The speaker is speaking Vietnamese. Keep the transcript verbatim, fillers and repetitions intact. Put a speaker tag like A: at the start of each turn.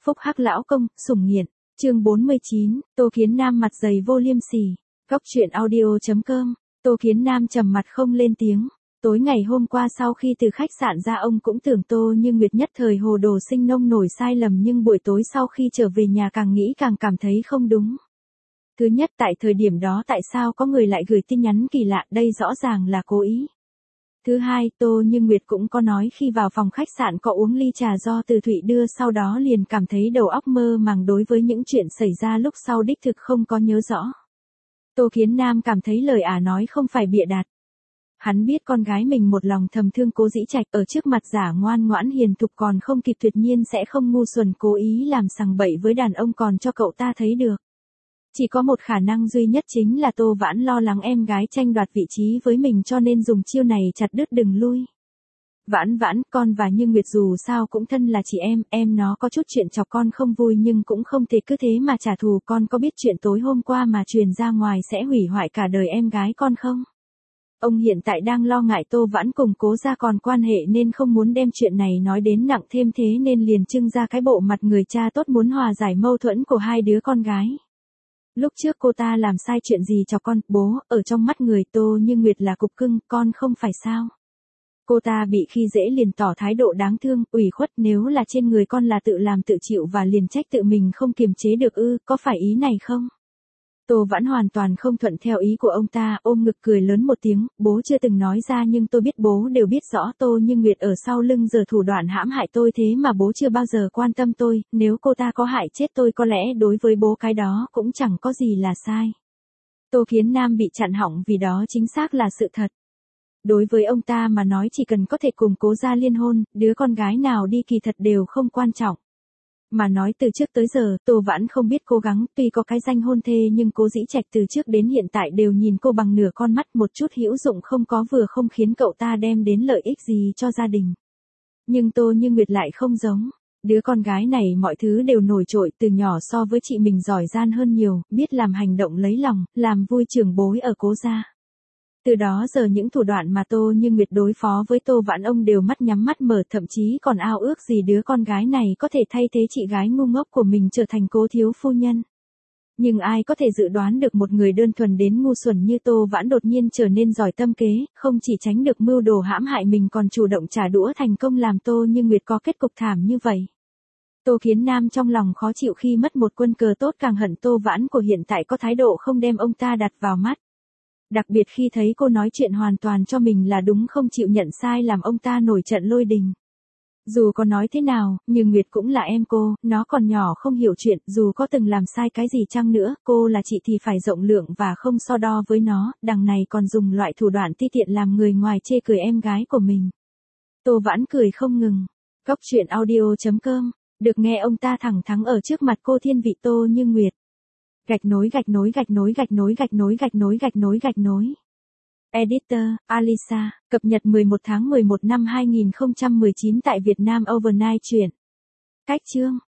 A: Phúc hắc lão công, sủng nghiện. Chương bốn mươi chín, Tô Kiến Nam mặt dày vô liêm sỉ. Góc truyện audio chấm com. Tô Kiến Nam trầm mặt không lên tiếng. Tối ngày hôm qua sau khi từ khách sạn ra ông cũng tưởng Tô Như Nguyệt nhất thời hồ đồ sinh nông nổi sai lầm, nhưng buổi tối sau khi trở về nhà càng nghĩ càng cảm thấy không đúng. Thứ nhất, tại thời điểm đó tại sao có người lại gửi tin nhắn kỳ lạ, đây rõ ràng là cố ý. Thứ hai, Tô Như Nguyệt cũng có nói khi vào phòng khách sạn có uống ly trà do Từ Thụy đưa, sau đó liền cảm thấy đầu óc mơ màng, đối với những chuyện xảy ra lúc sau đích thực không có nhớ rõ. Tô Kiến Nam cảm thấy lời ả nói không phải bịa đặt. Hắn biết con gái mình một lòng thầm thương Cố Dĩ Trạch, ở trước mặt giả ngoan ngoãn hiền thục còn không kịp, tuyệt nhiên sẽ không ngu xuẩn cố ý làm sằng bậy với đàn ông còn cho cậu ta thấy được. Chỉ có một khả năng duy nhất, chính là Tô Vãn lo lắng em gái tranh đoạt vị trí với mình cho nên dùng chiêu này chặt đứt đường lui. Vãn Vãn, con và Như Nguyệt dù sao cũng thân là chị em, em nó có chút chuyện chọc con không vui nhưng cũng không thể cứ thế mà trả thù. Con có biết chuyện tối hôm qua mà truyền ra ngoài sẽ hủy hoại cả đời em gái con không? Ông hiện tại đang lo ngại Tô Vãn cùng Cố gia còn quan hệ nên không muốn đem chuyện này nói đến nặng thêm, thế nên liền trưng ra cái bộ mặt người cha tốt muốn hòa giải mâu thuẫn của hai đứa con gái. Lúc trước cô ta làm sai chuyện gì cho con, bố, ở trong mắt người Tô Như Nguyệt là cục cưng, con không phải sao? Cô ta bị khi dễ liền tỏ thái độ đáng thương, ủy khuất, nếu là trên người con là tự làm tự chịu và liền trách tự mình không kiềm chế được ư, có phải ý này không? Tô Vãn hoàn toàn không thuận theo ý của ông ta, ôm ngực cười lớn một tiếng, bố chưa từng nói ra nhưng tôi biết, bố đều biết rõ Tô Như Nguyệt ở sau lưng giờ thủ đoạn hãm hại tôi, thế mà bố chưa bao giờ quan tâm tôi, nếu cô ta có hại chết tôi có lẽ đối với bố cái đó cũng chẳng có gì là sai. Tô Kiến Nam bị chặn họng vì đó chính xác là sự thật. Đối với ông ta mà nói chỉ cần có thể cùng Cố gia liên hôn, đứa con gái nào đi kỳ thật đều không quan trọng. Mà nói từ trước tới giờ, Tô Vãn không biết cố gắng, tuy có cái danh hôn thê nhưng Cố Dĩ Trạch từ trước đến hiện tại đều nhìn cô bằng nửa con mắt, một chút hữu dụng không có, vừa không khiến cậu ta đem đến lợi ích gì cho gia đình. Nhưng Tô Như Nguyệt lại không giống. Đứa con gái này mọi thứ đều nổi trội, từ nhỏ so với chị mình giỏi giang hơn nhiều, biết làm hành động lấy lòng, làm vui trưởng bối ở Cố gia. Từ đó giờ những thủ đoạn mà Tô Như Nguyệt đối phó với Tô Vãn ông đều mắt nhắm mắt mở, thậm chí còn ao ước gì đứa con gái này có thể thay thế chị gái ngu ngốc của mình trở thành Cố thiếu phu nhân. Nhưng ai có thể dự đoán được một người đơn thuần đến ngu xuẩn như Tô Vãn đột nhiên trở nên giỏi tâm kế, không chỉ tránh được mưu đồ hãm hại mình còn chủ động trả đũa thành công, làm Tô Như Nguyệt có kết cục thảm như vậy. Tô Kiến Nam trong lòng khó chịu khi mất một quân cờ tốt, càng hận Tô Vãn của hiện tại có thái độ không đem ông ta đặt vào mắt. Đặc biệt khi thấy cô nói chuyện hoàn toàn cho mình là đúng, không chịu nhận sai, làm ông ta nổi trận lôi đình. Dù có nói thế nào, nhưng Nguyệt cũng là em cô, nó còn nhỏ không hiểu chuyện, dù có từng làm sai cái gì chăng nữa, cô là chị thì phải rộng lượng và không so đo với nó, đằng này còn dùng loại thủ đoạn ti tiện làm người ngoài chê cười em gái của mình. Tô Vãn cười không ngừng. Góc truyện audio chấm com, được nghe ông ta thẳng thắn ở trước mặt cô thiên vị Tô Như Nguyệt. Gạch nối gạch nối gạch nối gạch nối gạch nối gạch nối gạch nối gạch nối. Editor, Alisa, cập nhật mười một tháng mười một năm hai nghìn không trăm mười chín tại Việt Nam Overnight truyện. Cách chương.